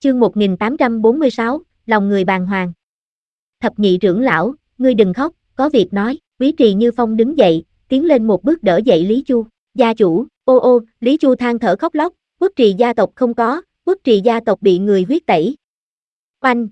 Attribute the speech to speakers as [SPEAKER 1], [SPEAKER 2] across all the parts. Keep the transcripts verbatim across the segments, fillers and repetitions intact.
[SPEAKER 1] Chương một nghìn tám trăm bốn mươi sáu, lòng người bàng hoàng. Thập nhị trưởng lão, ngươi đừng khóc, có việc nói. Quý Trì Như Phong đứng dậy, tiến lên một bước đỡ dậy Lý Chu. Gia chủ, ô ô, Lý Chu than thở khóc lóc, Quốc Trì gia tộc không có, Quốc Trì gia tộc bị người huyết tẩy. Oanh!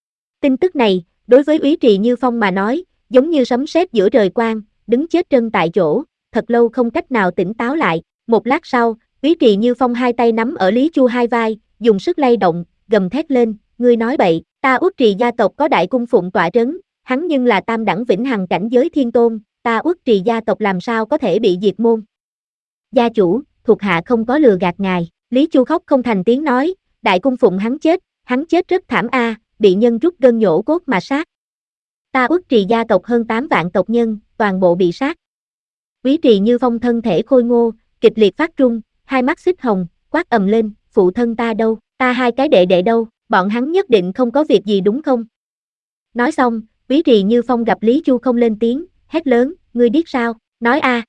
[SPEAKER 1] Tin tức này, đối với Quý Trì Như Phong mà nói, giống như sấm sét giữa trời quang, đứng chết chân tại chỗ, thật lâu không cách nào tỉnh táo lại. Một lát sau, Quý Trì Như Phong hai tay nắm ở Lý Chu hai vai, dùng sức lay động, gầm thét lên, ngươi nói bậy, ta Uất Trì gia tộc có đại cung phụng tọa trấn, hắn nhưng là tam đẳng vĩnh hằng cảnh giới thiên tôn, ta Uất Trì gia tộc làm sao có thể bị diệt môn. Gia chủ, thuộc hạ không có lừa gạt ngài, Lý Chu khóc không thành tiếng nói, đại cung phụng hắn chết, hắn chết rất thảm a, bị nhân rút gân nhổ cốt mà sát. Ta Uất Trì gia tộc hơn tám vạn tộc nhân, toàn bộ bị sát. Quý Trì Như Phong thân thể khôi ngô, kịch liệt phát run, hai mắt xích hồng, quát ầm lên, phụ thân ta đâu, ta hai cái đệ đệ đâu, bọn hắn nhất định không có việc gì đúng không? Nói xong, Quý Trì Như Phong gặp Lý Chu không lên tiếng, hét lớn, ngươi điếc sao, nói a.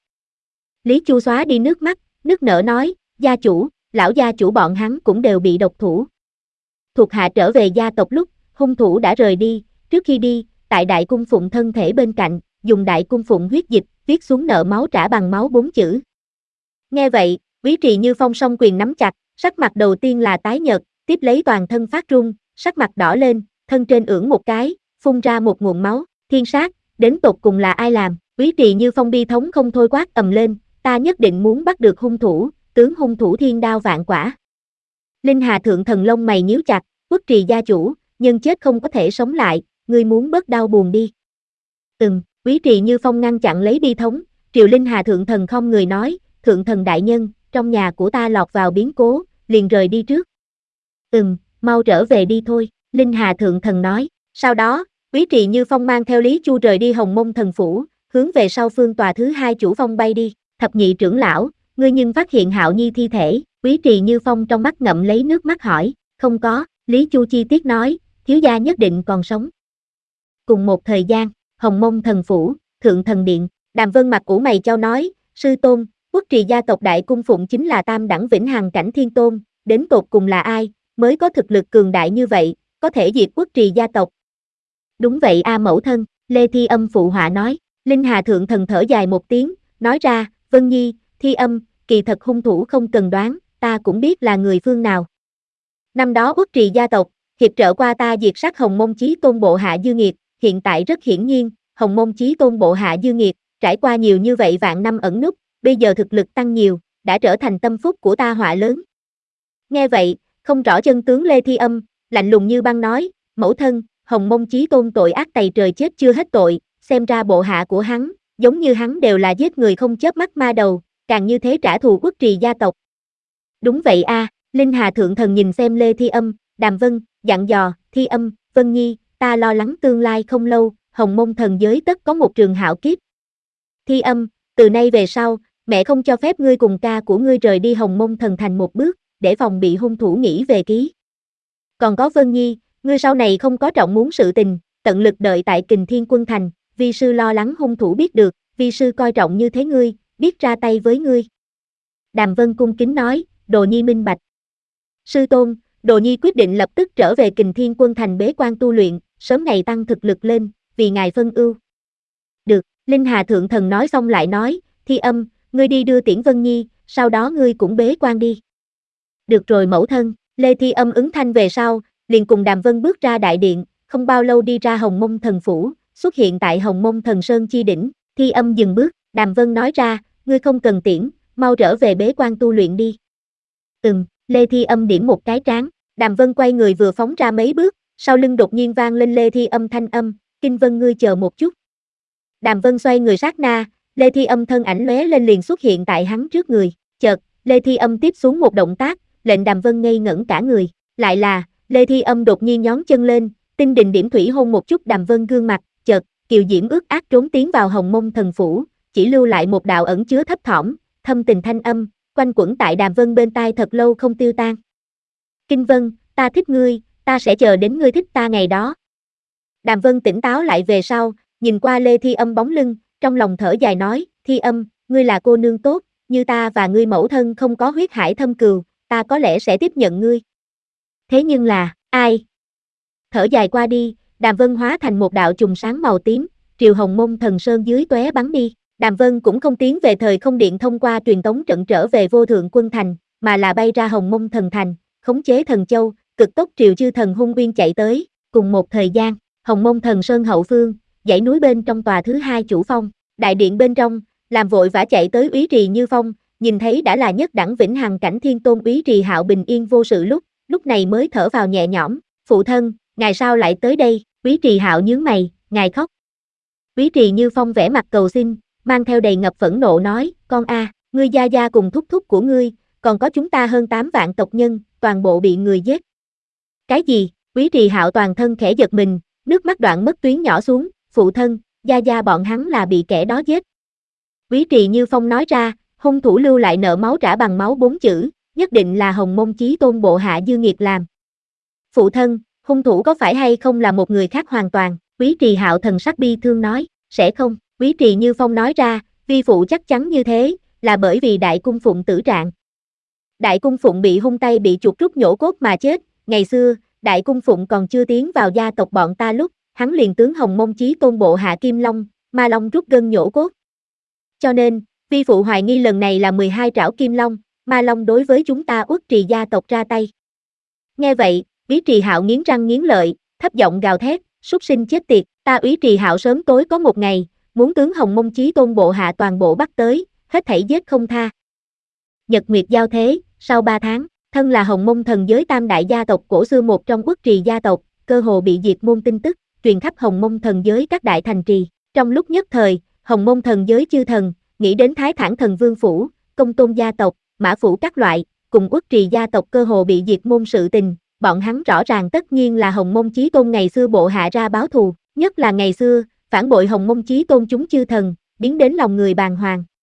[SPEAKER 1] Lý Chu xóa đi nước mắt, nức nở nói, gia chủ, lão gia chủ bọn hắn cũng đều bị độc thủ. Thuộc hạ trở về gia tộc lúc, hung thủ đã rời đi, trước khi đi, tại đại cung phụng thân thể bên cạnh, dùng đại cung phụng huyết dịch, viết xuống nợ máu trả bằng máu bốn chữ. Nghe vậy, Quý Trì Như Phong song quyền nắm chặt, sắc mặt đầu tiên là tái nhợt, tiếp lấy toàn thân phát run, sắc mặt đỏ lên, thân trên ưỡn một cái, phun ra một nguồn máu, thiên sát, đến tột cùng là ai làm? Quý Trì Như Phong bi thống không thôi quát ầm lên, ta nhất định muốn bắt được hung thủ, tướng hung thủ thiên đao vạn quả. Linh Hà thượng thần lông mày nhíu chặt, Quốc Trì gia chủ, nhân chết không có thể sống lại, ngươi muốn bớt đau buồn đi. Ừm, Quý Trì Như Phong ngăn chặn lấy bi thống, Triều Linh Hà thượng thần không người nói, thượng thần đại nhân, trong nhà của ta lọt vào biến cố, liền rời đi trước. Ừm, mau trở về đi thôi, Linh Hà thượng thần nói. Sau đó, Quý Trì Như Phong mang theo Lý Chu rời đi Hồng Mông thần phủ, hướng về sau phương tòa thứ hai chủ phong bay đi. Thập nhị trưởng lão, ngươi nhưng phát hiện Hạo Nhi thi thể, Quý Trì Như Phong trong mắt ngậm lấy nước mắt hỏi, không có, Lý Chu chi tiết nói, thiếu gia nhất định còn sống. Cùng một thời gian, Hồng Mông thần phủ, Thượng thần điện, Đàm Vân mặt ủ mày chau nói, sư tôn, Quốc Trì gia tộc đại cung phụng chính là tam đẳng vĩnh hằng cảnh thiên tôn, đến tột cùng là ai, mới có thực lực cường đại như vậy, có thể diệt Quốc Trì gia tộc. Đúng vậy a mẫu thân, Lê Thi Âm phụ họa nói, Linh Hà thượng thần thở dài một tiếng, nói ra, Vân Nhi, Thi Âm, kỳ thật hung thủ không cần đoán, ta cũng biết là người phương nào. Năm đó Quốc Trì gia tộc, hiệp trợ qua ta diệt sát Hồng Mông Chí Tôn bộ hạ Dư Nghiệt, hiện tại rất hiển nhiên, Hồng Mông Chí Tôn bộ hạ Dư Nghiệt, trải qua nhiều như vậy vạn năm ẩn núp, bây giờ thực lực tăng nhiều, đã trở thành tâm phúc của ta họa lớn. Nghe vậy, không rõ chân tướng Lê Thi Âm, lạnh lùng như băng nói, mẫu thân, Hồng Mông Chí Tôn tội ác tày trời chết chưa hết tội, xem ra bộ hạ của hắn, giống như hắn đều là giết người không chớp mắt ma đầu, càng như thế trả thù Quốc Trì gia tộc. Đúng vậy a, Linh Hà thượng thần nhìn xem Lê Thi Âm, Đàm Vân, dặn dò, Thi Âm, Vân Nhi, ta lo lắng tương lai không lâu, Hồng Mông thần giới tất có một trường hạo kiếp. Thi Âm, từ nay về sau, mẹ không cho phép ngươi cùng ca của ngươi rời đi Hồng Mông thần thành một bước, để phòng bị hung thủ nghĩ về ký. Còn có Vân Nhi, ngươi sau này không có trọng muốn sự tình, tận lực đợi tại Kình Thiên Quân thành, vi sư lo lắng hung thủ biết được, vi sư coi trọng như thế ngươi, biết ra tay với ngươi. Đàm Vân cung kính nói, Đồ Nhi minh bạch. Sư tôn, Đồ Nhi quyết định lập tức trở về Kình Thiên Quân thành bế quan tu luyện, sớm ngày tăng thực lực lên, vì ngài phân ưu. Được, Linh Hà thượng thần nói xong lại nói, Thi Âm, ngươi đi đưa tiễn Vân Nhi, sau đó ngươi cũng bế quan đi. Được rồi mẫu thân, Lê Thi Âm ứng thanh về sau, liền cùng Đàm Vân bước ra đại điện, không bao lâu đi ra Hồng Mông thần phủ, xuất hiện tại Hồng Mông thần sơn chi đỉnh. Thi Âm dừng bước, Đàm Vân nói ra, ngươi không cần tiễn, mau trở về bế quan tu luyện đi. Ừm, Lê Thi Âm điểm một cái trán, Đàm Vân quay người vừa phóng ra mấy bước, sau lưng đột nhiên vang lên Lê Thi Âm thanh âm, Kinh Vân ngươi chờ một chút. Đàm Vân xoay người sát na, Lê Thi Âm thân ảnh lóe lên liền xuất hiện tại hắn trước người, chợt, Lê Thi Âm tiếp xuống một động tác, lệnh Đàm Vân ngây ngẩn cả người, lại là, Lê Thi Âm đột nhiên nhón chân lên, tinh đình điểm thủy hôn một chút Đàm Vân gương mặt, chợt, kiều diễm ước ác trốn tiến vào Hồng Mông thần phủ, chỉ lưu lại một đạo ẩn chứa thấp thỏm, thâm tình thanh âm, quanh quẩn tại Đàm Vân bên tai thật lâu không tiêu tan. Kinh Vân, ta thích ngươi, ta sẽ chờ đến ngươi thích ta ngày đó. Đàm Vân tỉnh táo lại về sau, nhìn qua Lê Thi Âm bóng lưng, trong lòng thở dài nói, Thi Âm, ngươi là cô nương tốt, như ta và ngươi mẫu thân không có huyết hải thâm cừu, ta có lẽ sẽ tiếp nhận ngươi. Thế nhưng là, ai? Thở dài qua đi, Đàm Vân hóa thành một đạo trùng sáng màu tím, triều Hồng Mông Thần Sơn dưới tóe bắn đi. Đàm Vân cũng không tiến về thời không điện thông qua truyền tống trận trở về Vô Thượng Quân Thành, mà là bay ra Hồng Mông Thần Thành, khống chế thần châu, cực tốc triều chư thần hung uyên chạy tới. Cùng một thời gian, Hồng Mông Thần Sơn hậu phương, dãy núi bên trong tòa thứ hai chủ phong, đại điện bên trong, làm vội vã chạy tới Úy Trì Như Phong, nhìn thấy đã là nhất đẳng vĩnh hằng cảnh thiên tôn Úy Trì Hạo bình yên vô sự lúc, lúc này mới thở vào nhẹ nhõm. Phụ thân, ngài sao lại tới đây? Úy Trì Hạo nhướng mày, ngài khóc. Úy Trì Như Phong vẻ mặt cầu xin, mang theo đầy ngập phẫn nộ nói, con a, ngươi gia gia cùng thúc thúc của ngươi, còn có chúng ta hơn tám vạn tộc nhân, toàn bộ bị người giết. Cái gì? Úy Trì Hạo toàn thân khẽ giật mình, nước mắt đoạn mất tuyến nhỏ xuống, phụ thân, gia gia bọn hắn là bị kẻ đó giết. Úy Trì Như Phong nói ra, hung thủ lưu lại nợ máu trả bằng máu bốn chữ, nhất định là Hồng Mông Chí Tôn bộ hạ Dư Nghiệt làm. Phụ thân, hung thủ có phải hay không là một người khác hoàn toàn? Úy Trì Hạo thần sắc bi thương nói, sẽ không. Úy Trì Như Phong nói ra, vi phụ chắc chắn như thế, là bởi vì Đại Cung Phụng tử trạng. Đại Cung Phụng bị hung tay bị chuột rút nhổ cốt mà chết, ngày xưa, Đại Cung Phụng còn chưa tiến vào gia tộc bọn ta lúc, hắn liền tướng Hồng Mông Chí Tôn bộ hạ Kim Long, Ma Long rút gân nhổ cốt. Cho nên, vi phụ hoài nghi lần này là mười hai trảo Kim Long, Ma Long đối với chúng ta Uất Trì gia tộc ra tay. Nghe vậy, Úy Trì Hạo nghiến răng nghiến lợi, thấp giọng gào thét, súc sinh chết tiệt, ta Úy Trì Hạo sớm tối có một ngày, muốn tướng Hồng Mông Chí Tôn bộ hạ toàn bộ bắt tới, hết thảy giết không tha. Nhật Nguyệt giao thế, sau ba tháng, thân là Hồng Mông thần giới tam đại gia tộc cổ xưa một trong Uất Trì gia tộc, cơ hồ bị diệt môn tin tức, truyền khắp Hồng Mông thần giới các đại thành trì. Trong lúc nhất thời, Hồng Mông thần giới chư thần, nghĩ đến Thái Thản thần vương phủ, Công Tôn gia tộc, Mã phủ các loại, cùng Uất Trì gia tộc cơ hồ bị diệt môn sự tình, bọn hắn rõ ràng tất nhiên là Hồng Mông Chí Tôn ngày xưa bộ hạ ra báo thù, nhất là ngày xưa, phản bội Hồng Mông Chí Tôn chúng chư thần, biến đến lòng người bàng hoàng.